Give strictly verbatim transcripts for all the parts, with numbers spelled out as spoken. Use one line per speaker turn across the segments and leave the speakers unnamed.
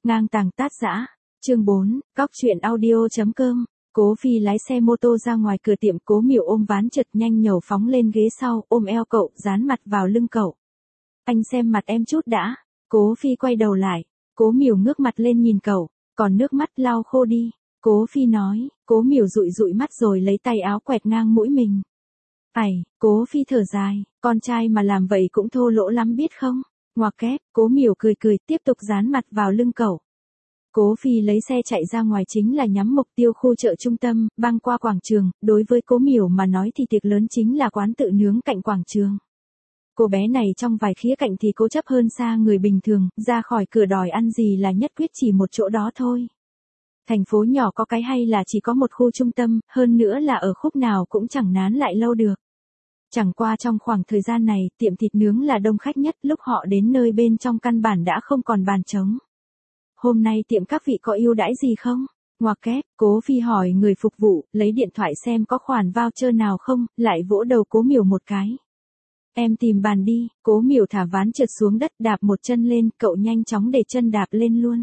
Ngang tàng tát dã. Chương bốn, cóc truyện audio chấm com. Cố Phi lái xe mô tô ra ngoài cửa tiệm, Cố Miểu ôm ván chợt nhanh nhẩu phóng lên ghế sau, ôm eo cậu, dán mặt vào lưng cậu. Anh xem mặt em chút đã. Cố Phi quay đầu lại. Cố Miểu ngước mặt lên nhìn cậu, còn nước mắt lau khô đi. Cố Phi nói. Cố Miểu dụi dụi mắt rồi lấy tay áo quẹt ngang mũi mình. Ảy, Cố Phi thở dài, con trai mà làm vậy cũng thô lỗ lắm biết không? Ngoặc kép, Cố Miểu cười cười, tiếp tục dán mặt vào lưng cậu. Cố Phi lấy xe chạy ra ngoài, chính là nhắm mục tiêu khu chợ trung tâm, băng qua quảng trường. Đối với Cố Miểu mà nói thì tiệc lớn chính là quán tự nướng cạnh quảng trường. Cô bé này trong vài khía cạnh thì cố chấp hơn xa người bình thường, ra khỏi cửa đòi ăn gì là nhất quyết chỉ một chỗ đó thôi. Thành phố nhỏ có cái hay là chỉ có một khu trung tâm, hơn nữa là ở khúc nào cũng chẳng nán lại lâu được. Chẳng qua trong khoảng thời gian này, tiệm thịt nướng là đông khách nhất, lúc họ đến nơi bên trong căn bản đã không còn bàn trống. Hôm nay tiệm các vị có ưu đãi gì không? Ngoặc kép, Cố Phi hỏi người phục vụ, lấy điện thoại xem có khoản voucher nào không, lại vỗ đầu Cố Miểu một cái. Em tìm bàn đi. Cố Miểu thả ván trượt xuống đất, đạp một chân lên, cậu nhanh chóng để chân đạp lên luôn.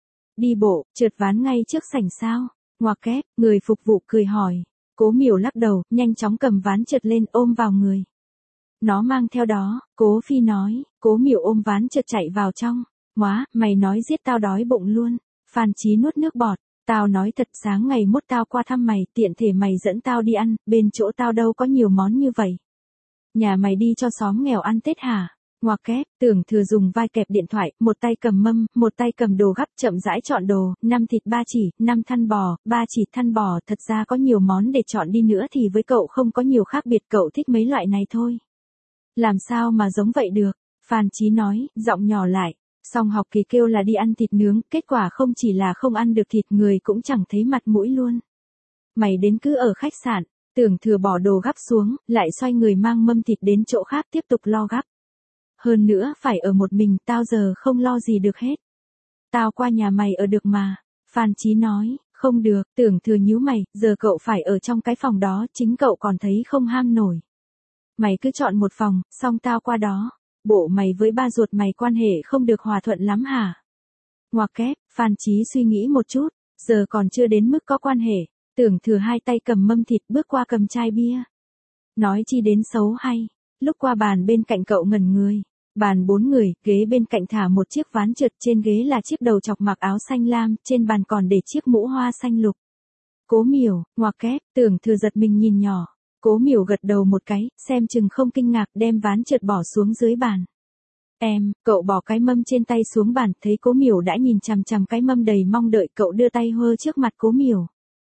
Đi bộ, trượt ván ngay trước sảnh sao? Ngoặc kép, người phục vụ cười hỏi. Cố Miểu lắc đầu, nhanh chóng cầm ván trượt lên, ôm vào người. Nó mang theo đó. Cố Phi nói. Cố Miểu ôm ván trượt chạy vào trong. Móa, mày nói giết tao đói bụng luôn. Phan Chí nuốt nước bọt. Tao nói thật, sáng ngày mốt tao qua thăm mày, tiện thể mày dẫn tao đi ăn, bên chỗ tao đâu có nhiều món như vậy. Nhà mày đi cho xóm nghèo ăn Tết hả? Ngoặc kép, Tưởng Thừa dùng vai kẹp điện thoại, một tay cầm mâm, một tay cầm đồ gắp, chậm rãi chọn đồ, năm thịt ba chỉ, năm thăn bò, ba chỉ thăn bò, thật ra có nhiều món để chọn đi nữa thì với cậu không có nhiều khác biệt, cậu thích mấy loại này thôi. Làm sao mà giống vậy được? Phan Chí nói, giọng nhỏ lại. Xong học kỳ kêu là đi ăn thịt nướng, kết quả không chỉ là không ăn được thịt, người cũng chẳng thấy mặt mũi luôn. Mày đến cứ ở khách sạn. Tưởng Thừa bỏ đồ gắp xuống, lại xoay người mang mâm thịt đến chỗ khác tiếp tục lo gắp. Hơn nữa phải ở một mình, tao giờ không lo gì được hết. Tao qua nhà mày ở được mà. Phan Chí nói, không được. Tưởng Thừa nhíu mày, giờ cậu phải ở trong cái phòng đó, chính cậu còn thấy không ham nổi. Mày cứ chọn một phòng, xong tao qua đó. Bộ mày với ba ruột mày quan hệ không được hòa thuận lắm hả? Ngoặc kép, Phan Chí suy nghĩ một chút, giờ còn chưa đến mức có quan hệ. Tưởng Thừa hai tay cầm mâm thịt, bước qua cầm chai bia. Nói chi đến xấu hay. Lúc qua bàn bên cạnh cậu ngẩn người. Bàn bốn người, ghế bên cạnh thả một chiếc ván trượt, trên ghế là chiếc đầu chọc mặc áo xanh lam, trên bàn còn để chiếc mũ hoa xanh lục. Cố Miểu, ngoặc kép, Tưởng Thừa giật mình nhìn nhỏ. Cố Miểu gật đầu một cái, xem chừng không kinh ngạc, đem ván trượt bỏ xuống dưới bàn. Em, cậu bỏ cái mâm trên tay xuống bàn, thấy Cố Miểu đã nhìn chằm chằm cái mâm đầy mong đợi, cậu đưa tay hơ trước mặt Cố Miểu.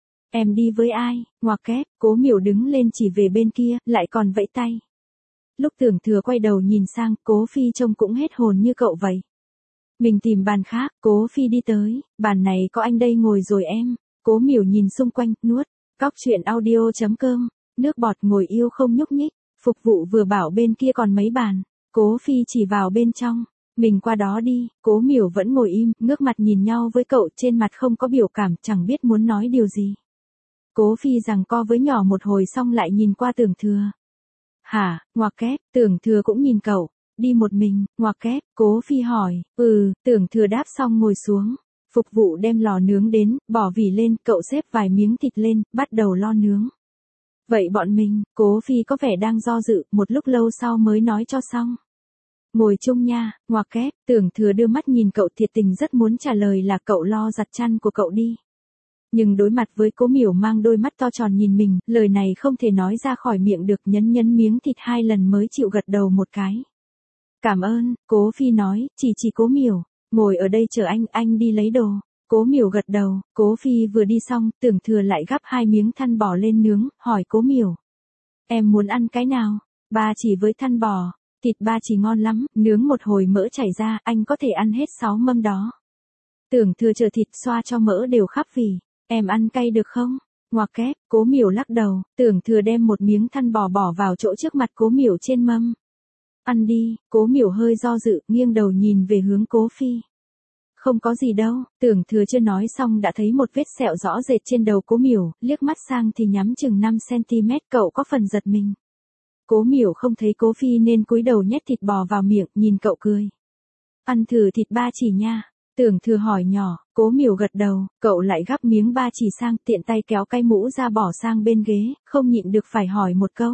Em đi với ai? Ngoặc kép, Cố Miểu đứng lên chỉ về bên kia, lại còn vẫy tay. Lúc Tưởng Thừa quay đầu nhìn sang, Cố Phi trông cũng hết hồn như cậu vậy. Mình tìm bàn khác. Cố Phi đi tới, bàn này có anh đây ngồi rồi em. Cố Miểu nhìn xung quanh, nuốt. Cóc truyện audio chấm com. Nước bọt ngồi yêu không nhúc nhích. Phục vụ vừa bảo bên kia còn mấy bàn. Cố Phi chỉ vào bên trong. Mình qua đó đi. Cố Miểu vẫn ngồi im, ngước mặt nhìn nhau với cậu, trên mặt không có biểu cảm, chẳng biết muốn nói điều gì. Cố Phi giằng co với nhỏ một hồi xong lại nhìn qua Tưởng Thừa. Hả? Ngoặc kép, Tưởng Thừa cũng nhìn cậu. Đi một mình? Ngoặc kép, Cố Phi hỏi. Ừ, Tưởng Thừa đáp xong ngồi xuống. Phục vụ đem lò nướng đến, bỏ vỉ lên, cậu xếp vài miếng thịt lên, bắt đầu lo nướng. Vậy bọn mình? Cố Phi có vẻ đang do dự, một lúc lâu sau mới nói cho xong. Ngồi chung nha. Ngoặc kép, Tưởng Thừa đưa mắt nhìn cậu, thiệt tình rất muốn trả lời là cậu lo giặt chăn của cậu đi. Nhưng đối mặt với Cố Miểu mang đôi mắt to tròn nhìn mình, lời này không thể nói ra khỏi miệng được, nhấn nhấn miếng thịt hai lần mới chịu gật đầu một cái. Cảm ơn. Cố Phi nói, chỉ chỉ Cố Miểu, ngồi ở đây chờ anh, anh đi lấy đồ. Cố Miểu gật đầu. Cố Phi vừa đi xong, Tưởng Thừa lại gắp hai miếng thăn bò lên nướng, hỏi Cố Miểu. Em muốn ăn cái nào? Ba chỉ với thăn bò. Thịt ba chỉ ngon lắm, nướng một hồi mỡ chảy ra, anh có thể ăn hết sáu mâm đó. Tưởng Thừa chờ thịt xoa cho mỡ đều khắp vỉ. Em ăn cay được không? Ngoặc kép, Cố Miểu lắc đầu. Tưởng Thừa đem một miếng thăn bò bỏ vào chỗ trước mặt Cố Miểu trên mâm. Ăn đi. Cố Miểu hơi do dự, nghiêng đầu nhìn về hướng Cố Phi. Không có gì đâu. Tưởng Thừa chưa nói xong đã thấy một vết sẹo rõ rệt trên đầu Cố Miểu, liếc mắt sang thì nhắm chừng năm xăng-ti-mét, cậu có phần giật mình. Cố Miểu không thấy Cố Phi nên cúi đầu nhét thịt bò vào miệng, nhìn cậu cười. Ăn thử thịt ba chỉ nha. Tưởng Thừa hỏi nhỏ, Cố Miểu gật đầu, cậu lại gắp miếng ba chỉ sang, tiện tay kéo cái mũ ra bỏ sang bên ghế, không nhịn được phải hỏi một câu.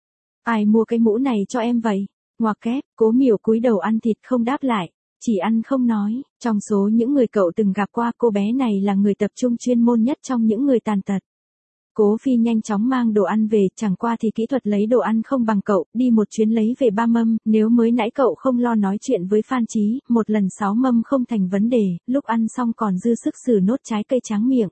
Ai mua cái mũ này cho em vậy? Ngoặc kép, Cố Miểu cúi đầu ăn thịt không đáp lại, chỉ ăn không nói, trong số những người cậu từng gặp qua cô bé này là người tập trung chuyên môn nhất trong những người tàn tật. Cố Phi nhanh chóng mang đồ ăn về, chẳng qua thì kỹ thuật lấy đồ ăn không bằng cậu, đi một chuyến lấy về ba mâm, nếu mới nãy cậu không lo nói chuyện với Phan Chí, một lần sáu mâm không thành vấn đề, lúc ăn xong còn dư sức xử nốt trái cây tráng miệng.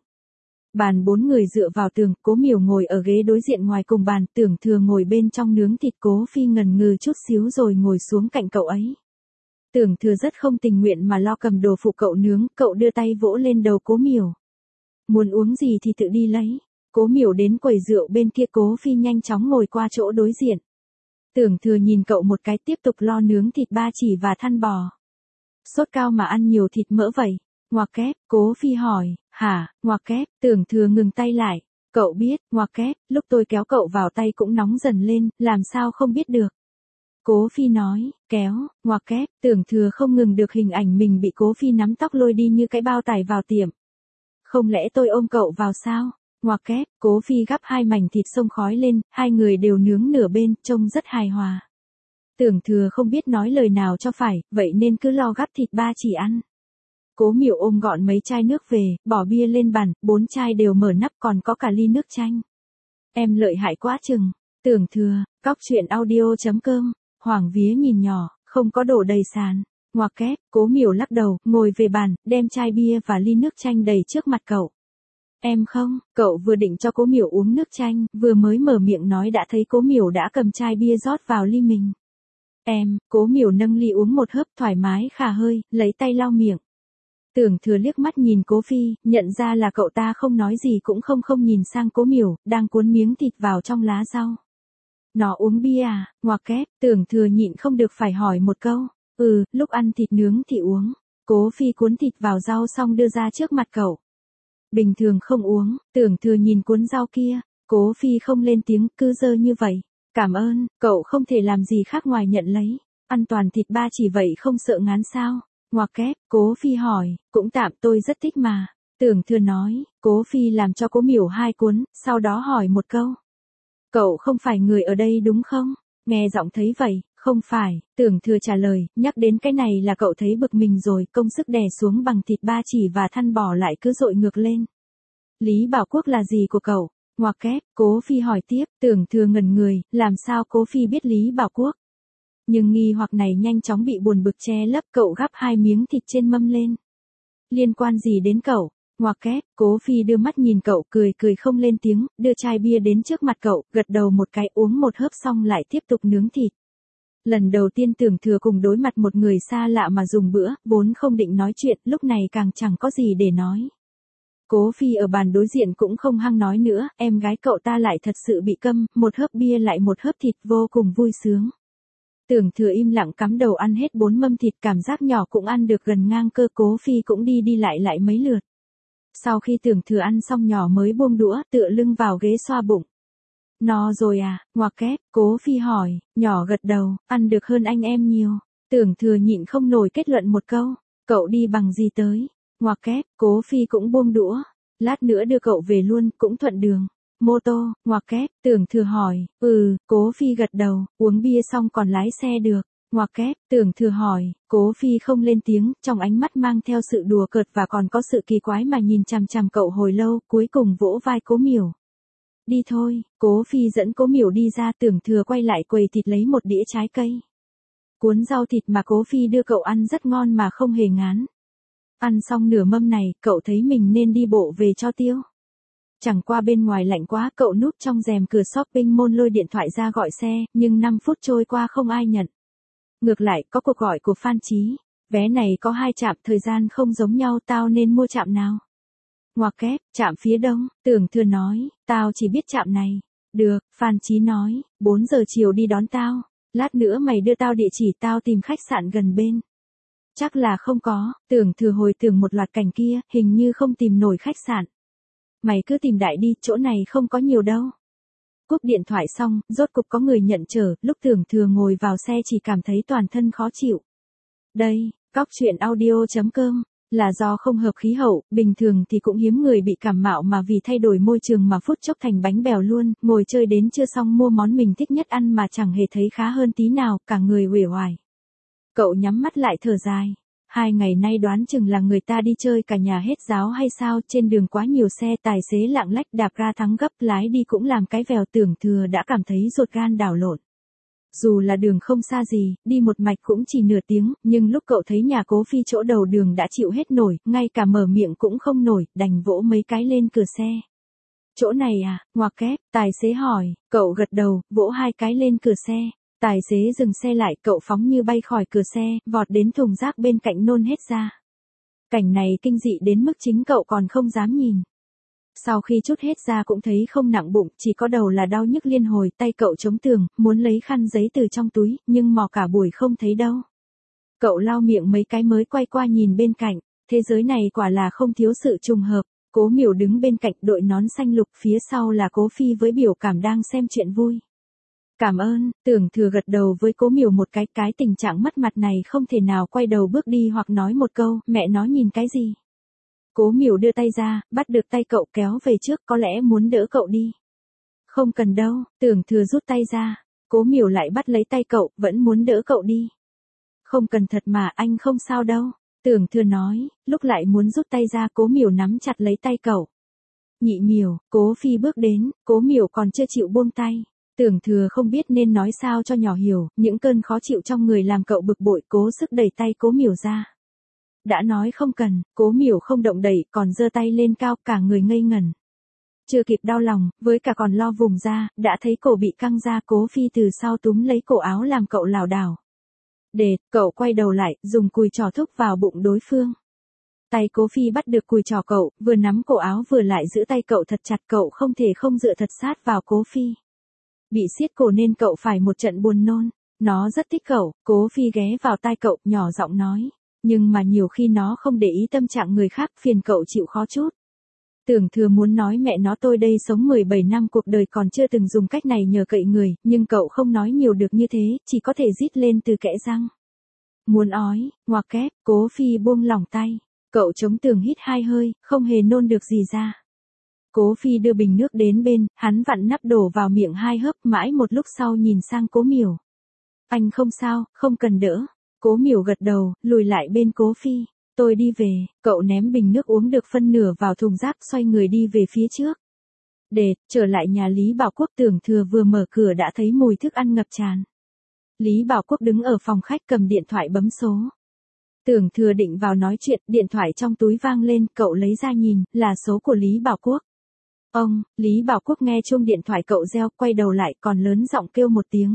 Bàn bốn người dựa vào tường, Cố Miểu ngồi ở ghế đối diện ngoài cùng bàn, Tưởng Thừa ngồi bên trong nướng thịt. Cố Phi ngần ngừ chút xíu rồi ngồi xuống cạnh cậu ấy. Tưởng Thừa rất không tình nguyện mà lo cầm đồ phụ cậu nướng, cậu đưa tay vỗ lên đầu Cố Miểu. Muốn uống gì thì tự đi lấy. Cố Miểu đến quầy rượu bên kia, Cố Phi nhanh chóng ngồi qua chỗ đối diện. Tưởng Thừa nhìn cậu một cái, tiếp tục lo nướng thịt ba chỉ và thăn bò. Sốt cao mà ăn nhiều thịt mỡ vậy? Ngoặc kép, Cố Phi hỏi. Hả? Ngoặc kép, Tưởng Thừa ngừng tay lại. Cậu biết, ngoặc kép, lúc tôi kéo cậu vào tay cũng nóng dần lên, làm sao không biết được. Cố Phi nói, kéo, ngoặc kép, Tưởng Thừa không ngừng được hình ảnh mình bị Cố Phi nắm tóc lôi đi như cái bao tải vào tiệm. Không lẽ tôi ôm cậu vào sao? Ngoặc kép, Cố Phi gắp hai mảnh thịt xông khói lên, hai người đều nướng nửa bên, trông rất hài hòa. Tưởng Thừa không biết nói lời nào cho phải, vậy nên cứ lo gắp thịt ba chỉ ăn. Cố Miểu ôm gọn mấy chai nước về, bỏ bia lên bàn, bốn chai đều mở nắp, còn có cả ly nước chanh. Em lợi hại quá chừng. Tưởng Thừa, cóc truyện audio chấm com, Hoàng Vía nhìn nhỏ, không có đổ đầy sàn. Ngoặc kép, Cố Miểu lắc đầu, ngồi về bàn, đem chai bia và ly nước chanh đầy trước mặt cậu. Em không, cậu vừa định cho Cố Miểu uống nước chanh, vừa mới mở miệng nói đã thấy Cố Miểu đã cầm chai bia rót vào ly mình. Em, Cố Miểu nâng ly uống một hớp thoải mái khà hơi, lấy tay lau miệng. Tưởng Thừa liếc mắt nhìn Cố Phi, nhận ra là cậu ta không nói gì cũng không không nhìn sang Cố Miểu, đang cuốn miếng thịt vào trong lá rau. Nó uống bia à? Ngoặc kép, Tưởng Thừa nhịn không được phải hỏi một câu. Ừ, lúc ăn thịt nướng thì uống. Cố Phi cuốn thịt vào rau xong đưa ra trước mặt cậu. Bình thường không uống. Tưởng Thừa nhìn cuốn rau kia. Cố Phi không lên tiếng, cứ dơ như vậy. Cảm ơn, cậu không thể làm gì khác ngoài nhận lấy. Ăn toàn thịt ba chỉ vậy không sợ ngán sao? Ngoặc kép, Cố Phi hỏi, cũng tạm, tôi rất thích mà. Tưởng Thừa nói, Cố Phi làm cho Cố Miểu hai cuốn, sau đó hỏi một câu. Cậu không phải người ở đây đúng không? Nghe giọng thấy vậy, không phải. Tưởng Thừa trả lời, nhắc đến cái này là cậu thấy bực mình rồi, công sức đè xuống bằng thịt ba chỉ và thăn bò lại cứ dội ngược lên. Lý Bảo Quốc là gì của cậu? Ngoặc kép, Cố Phi hỏi tiếp. Tưởng Thừa ngẩn người, làm sao Cố Phi biết Lý Bảo Quốc? Nhưng nghi hoặc này nhanh chóng bị buồn bực che lấp, cậu gắp hai miếng thịt trên mâm lên. Liên quan gì đến cậu? Ngoặc kép, Cố Phi đưa mắt nhìn cậu, cười cười không lên tiếng, đưa chai bia đến trước mặt cậu, gật đầu một cái, uống một hớp xong lại tiếp tục nướng thịt. Lần đầu tiên Tưởng Thừa cùng đối mặt một người xa lạ mà dùng bữa, vốn không định nói chuyện, lúc này càng chẳng có gì để nói. Cố Phi ở bàn đối diện cũng không hăng nói nữa, em gái cậu ta lại thật sự bị câm, một hớp bia lại một hớp thịt, vô cùng vui sướng. Tưởng Thừa im lặng cắm đầu ăn hết bốn mâm thịt, cảm giác nhỏ cũng ăn được gần ngang cơ. Cố Phi cũng đi đi lại lại mấy lượt. Sau khi Tưởng Thừa ăn xong nhỏ mới buông đũa, tựa lưng vào ghế xoa bụng. No rồi à? Ngoặc kép, Cố Phi hỏi, nhỏ gật đầu, ăn được hơn anh em nhiều. Tưởng Thừa nhịn không nổi kết luận một câu, cậu đi bằng gì tới? Ngoặc kép, Cố Phi cũng buông đũa, lát nữa đưa cậu về luôn, cũng thuận đường. Mô tô, ngoặc kép, Tưởng Thừa hỏi, ừ, Cố Phi gật đầu, uống bia xong còn lái xe được. Ngoặc kép, Tưởng Thừa hỏi, Cố Phi không lên tiếng, trong ánh mắt mang theo sự đùa cợt và còn có sự kỳ quái mà nhìn chằm chằm cậu hồi lâu, cuối cùng vỗ vai Cố Miểu. Đi thôi. Cố Phi dẫn Cố Miểu đi ra. Tưởng Thừa quay lại quầy thịt lấy một đĩa trái cây. Cuốn rau thịt mà Cố Phi đưa cậu ăn rất ngon mà không hề ngán. Ăn xong nửa mâm này, cậu thấy mình nên đi bộ về cho tiêu. Chẳng qua bên ngoài lạnh quá, cậu núp trong rèm cửa shopping mall lôi điện thoại ra gọi xe, nhưng năm phút trôi qua không ai nhận. Ngược lại, có cuộc gọi của Phan Chí. Vé này có hai trạm, thời gian không giống nhau, tao nên mua trạm nào? Ngoặc kép, trạm phía đông. Tưởng Thừa nói, tao chỉ biết trạm này. Được, Phan Chí nói, bốn giờ chiều đi đón tao. Lát nữa mày đưa tao địa chỉ, tao tìm khách sạn gần bên. Chắc là không có. Tưởng Thừa hồi tưởng một loạt cảnh kia, hình như không tìm nổi khách sạn. Mày cứ tìm đại đi, chỗ này không có nhiều đâu. Cúp điện thoại xong, rốt cục có người nhận chở, lúc Tưởng Thừa ngồi vào xe chỉ cảm thấy toàn thân khó chịu. Đây, cóc truyện audio chấm com Là do không hợp khí hậu, bình thường thì cũng hiếm người bị cảm mạo mà vì thay đổi môi trường mà phút chốc thành bánh bèo luôn, ngồi chơi đến chưa xong mua món mình thích nhất ăn mà chẳng hề thấy khá hơn tí nào, cả người uể oải. Cậu nhắm mắt lại thở dài. Hai ngày nay đoán chừng là người ta đi chơi cả nhà hết giáo hay sao, trên đường quá nhiều xe, tài xế lạng lách đạp ga thắng gấp, lái đi cũng làm cái vèo, Tưởng Thừa đã cảm thấy ruột gan đảo lộn. Dù là đường không xa gì, đi một mạch cũng chỉ nửa tiếng, nhưng lúc cậu thấy nhà Cố Phi chỗ đầu đường đã chịu hết nổi, ngay cả mở miệng cũng không nổi, đành vỗ mấy cái lên cửa xe. Chỗ này à, ngoặc kép, tài xế hỏi, cậu gật đầu, vỗ hai cái lên cửa xe. Tài xế dừng xe lại, cậu phóng như bay khỏi cửa xe, vọt đến thùng rác bên cạnh nôn hết ra. Cảnh này kinh dị đến mức chính cậu còn không dám nhìn. Sau khi trút hết ra cũng thấy không nặng bụng, chỉ có đầu là đau nhức liên hồi, tay cậu chống tường, muốn lấy khăn giấy từ trong túi, nhưng mò cả buổi không thấy đâu. Cậu lau miệng mấy cái mới quay qua nhìn bên cạnh, thế giới này quả là không thiếu sự trùng hợp. Cố Miểu đứng bên cạnh đội nón xanh lục, phía sau là Cố Phi với biểu cảm đang xem chuyện vui. Cảm ơn, Tưởng Thừa gật đầu với Cố Miểu một cái, cái tình trạng mất mặt này không thể nào quay đầu bước đi hoặc nói một câu, mẹ nó nhìn cái gì. Cố Miểu đưa tay ra, bắt được tay cậu kéo về trước, có lẽ muốn đỡ cậu đi. Không cần đâu, Tưởng Thừa rút tay ra, Cố Miểu lại bắt lấy tay cậu, vẫn muốn đỡ cậu đi. Không cần thật mà, anh không sao đâu, Tưởng Thừa nói, lúc lại muốn rút tay ra, Cố Miểu nắm chặt lấy tay cậu. Nhị Miểu, Cố Phi bước đến, Cố Miểu còn chưa chịu buông tay. Tưởng Thừa không biết nên nói sao cho nhỏ hiểu, những cơn khó chịu trong người làm cậu bực bội, cố sức đẩy tay Cố Miểu ra. Đã nói không cần, Cố Miểu không động đậy, còn giơ tay lên cao, cả người ngây ngẩn. Chưa kịp đau lòng, với cả còn lo vùng ra, đã thấy cổ bị căng ra, Cố Phi từ sau túm lấy cổ áo làm cậu lảo đảo. Đệt, cậu quay đầu lại, dùng cùi trỏ thúc vào bụng đối phương. Tay Cố Phi bắt được cùi trỏ cậu, vừa nắm cổ áo vừa lại giữ tay cậu thật chặt, cậu không thể không dựa thật sát vào Cố Phi. Bị siết cổ nên cậu phải một trận buồn nôn. Nó rất thích cậu, Cố Phi ghé vào tai cậu, nhỏ giọng nói. Nhưng mà nhiều khi nó không để ý tâm trạng người khác, phiền cậu chịu khó chút. Tưởng Thừa muốn nói mẹ nó tôi đây sống mười bảy năm cuộc đời còn chưa từng dùng cách này nhờ cậy người, nhưng cậu không nói nhiều được như thế, chỉ có thể rít lên từ kẽ răng. Muốn ói, ngoặc kép, Cố Phi buông lỏng tay. Cậu chống tường hít hai hơi, không hề nôn được gì ra. Cố Phi đưa bình nước đến bên, hắn vặn nắp đổ vào miệng hai hớp, mãi một lúc sau nhìn sang Cố Miểu. Anh không sao, không cần đỡ. Cố Miểu gật đầu, lùi lại bên Cố Phi. Tôi đi về, cậu ném bình nước uống được phân nửa vào thùng rác, xoay người đi về phía trước. Đệt, trở lại nhà Lý Bảo Quốc, Tưởng Thừa vừa mở cửa đã thấy mùi thức ăn ngập tràn. Lý Bảo Quốc đứng ở phòng khách cầm điện thoại bấm số. Tưởng Thừa định vào nói chuyện, điện thoại trong túi vang lên, cậu lấy ra nhìn, là số của Lý Bảo Quốc. Ông, Lý Bảo Quốc nghe chuông điện thoại cậu reo, quay đầu lại còn lớn giọng kêu một tiếng.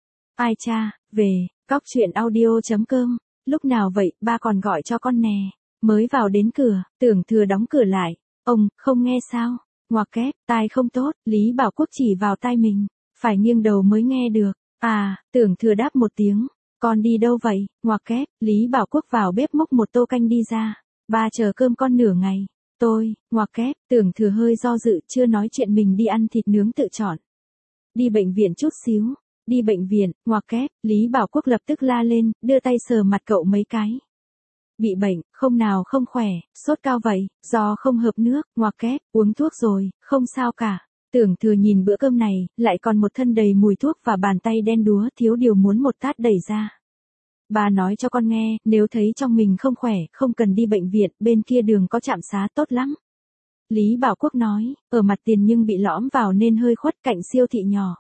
Ai cha, về, cóc truyện audio chấm com, lúc nào vậy, ba còn gọi cho con nè. Mới vào đến cửa, Tưởng Thừa đóng cửa lại. Ông, không nghe sao? Ngoặc kép, tai không tốt, Lý Bảo Quốc chỉ vào tai mình. Phải nghiêng đầu mới nghe được. À, Tưởng Thừa đáp một tiếng. Con đi đâu vậy? Ngoặc kép, Lý Bảo Quốc vào bếp múc một tô canh đi ra. Ba chờ cơm con nửa ngày. Tôi, ngoặc kép, Tưởng Thừa hơi do dự, chưa nói chuyện mình đi ăn thịt nướng tự chọn. Đi bệnh viện chút xíu. Đi bệnh viện, ngoặc kép, Lý Bảo Quốc lập tức la lên, đưa tay sờ mặt cậu mấy cái. Bị bệnh, không nào không khỏe, sốt cao vậy, do không hợp nước, ngoặc kép, uống thuốc rồi, không sao cả. Tưởng Thừa nhìn bữa cơm này, lại còn một thân đầy mùi thuốc và bàn tay đen đúa, thiếu điều muốn một tát đẩy ra. Bà nói cho con nghe, nếu thấy trong mình không khỏe, không cần đi bệnh viện, bên kia đường có trạm xá tốt lắm. Lý Bảo Quốc nói, ở mặt tiền nhưng bị lõm vào nên hơi khuất, cạnh siêu thị nhỏ.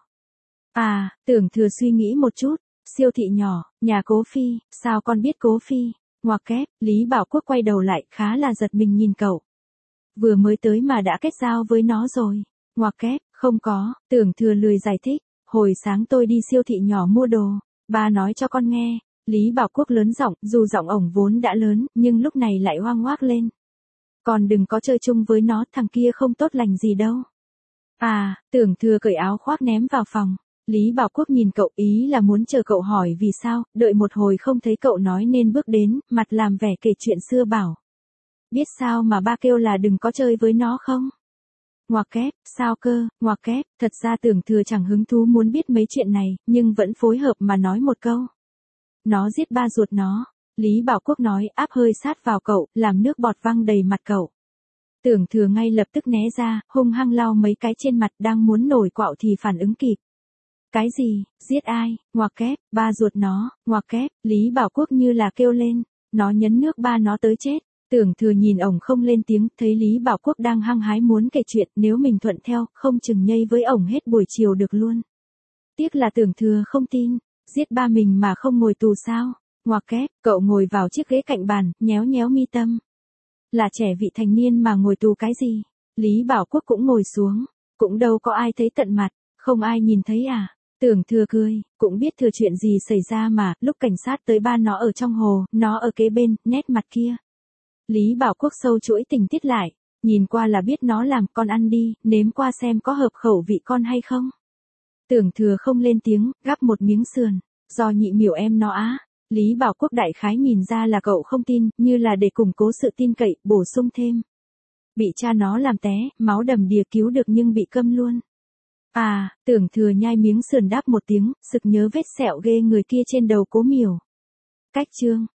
À, Tưởng Thừa suy nghĩ một chút, siêu thị nhỏ, nhà Cố Phi, sao con biết Cố Phi? Ngoặc kép, Lý Bảo Quốc quay đầu lại, khá là giật mình nhìn cậu. Vừa mới tới mà đã kết giao với nó rồi. Ngoặc kép, không có, Tưởng Thừa lười giải thích, hồi sáng tôi đi siêu thị nhỏ mua đồ, ba nói cho con nghe. Lý Bảo Quốc lớn giọng, dù giọng ổng vốn đã lớn, nhưng lúc này lại hoang hoác lên. Còn đừng có chơi chung với nó, thằng kia không tốt lành gì đâu. À, Tưởng Thừa cởi áo khoác ném vào phòng. Lý Bảo Quốc nhìn cậu, ý là muốn chờ cậu hỏi vì sao, đợi một hồi không thấy cậu nói nên bước đến, mặt làm vẻ kể chuyện xưa bảo. Biết sao mà ba kêu là đừng có chơi với nó không? Ngoặc kép, sao cơ, ngoặc kép, thật ra Tưởng Thừa chẳng hứng thú muốn biết mấy chuyện này, nhưng vẫn phối hợp mà nói một câu. Nó giết ba ruột nó. Lý Bảo Quốc nói, áp hơi sát vào cậu, làm nước bọt văng đầy mặt cậu. Tưởng Thừa ngay lập tức né ra, hung hăng lau mấy cái trên mặt, đang muốn nổi quạo thì phản ứng kịp. Cái gì, giết ai, ngoặc kép, ba ruột nó, ngoặc kép, Lý Bảo Quốc như là kêu lên, nó nhấn nước ba nó tới chết. Tưởng Thừa nhìn ổng không lên tiếng, thấy Lý Bảo Quốc đang hăng hái muốn kể chuyện, nếu mình thuận theo, không chừng nhây với ổng hết buổi chiều được luôn. Tiếc là Tưởng Thừa không tin, giết ba mình mà không ngồi tù sao, ngoặc kép, cậu ngồi vào chiếc ghế cạnh bàn, nhéo nhéo mi tâm. Là trẻ vị thành niên mà ngồi tù cái gì? Lý Bảo Quốc cũng ngồi xuống, cũng đâu có ai thấy tận mặt, không ai nhìn thấy à? Tưởng Thừa cười, cũng biết thừa chuyện gì xảy ra mà, lúc cảnh sát tới ba nó ở trong hồ, nó ở kế bên, nét mặt kia. Lý Bảo Quốc sâu chuỗi tình tiết lại, nhìn qua là biết nó làm, con ăn đi, nếm qua xem có hợp khẩu vị con hay không. Tưởng Thừa không lên tiếng, gắp một miếng sườn, do nhị miểu em nó á. Lý Bảo Quốc đại khái nhìn ra là cậu không tin, như là để củng cố sự tin cậy, bổ sung thêm. Bị cha nó làm té, máu đầm đìa cứu được nhưng bị câm luôn. À, Tưởng Thừa nhai miếng sườn đáp một tiếng, sực nhớ vết sẹo ghê người kia trên đầu Cố Miểu. Cách chương